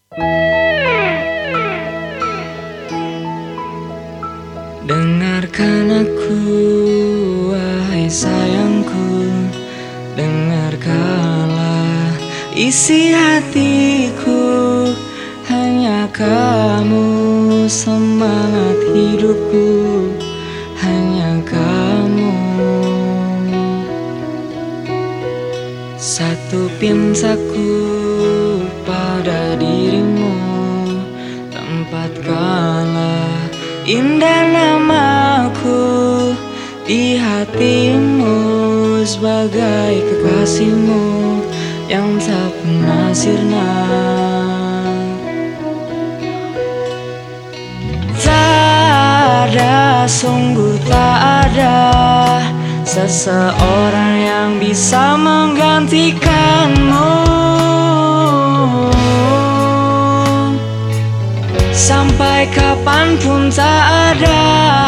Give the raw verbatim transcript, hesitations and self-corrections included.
Dengarkan aku, wahai sayangku. Dengarkanlah isi hatiku. Hanya kamu semangat hidupku. Hanya kamu. Satu pintaku pada dirimu. Tempatkanlah indah namaku di hatimu sebagai kekasihmu yang tak pernah sirna. Tak ada, sungguh tak ada seseorang yang bisa menggantikanmu. Sampai kapanpun tak ada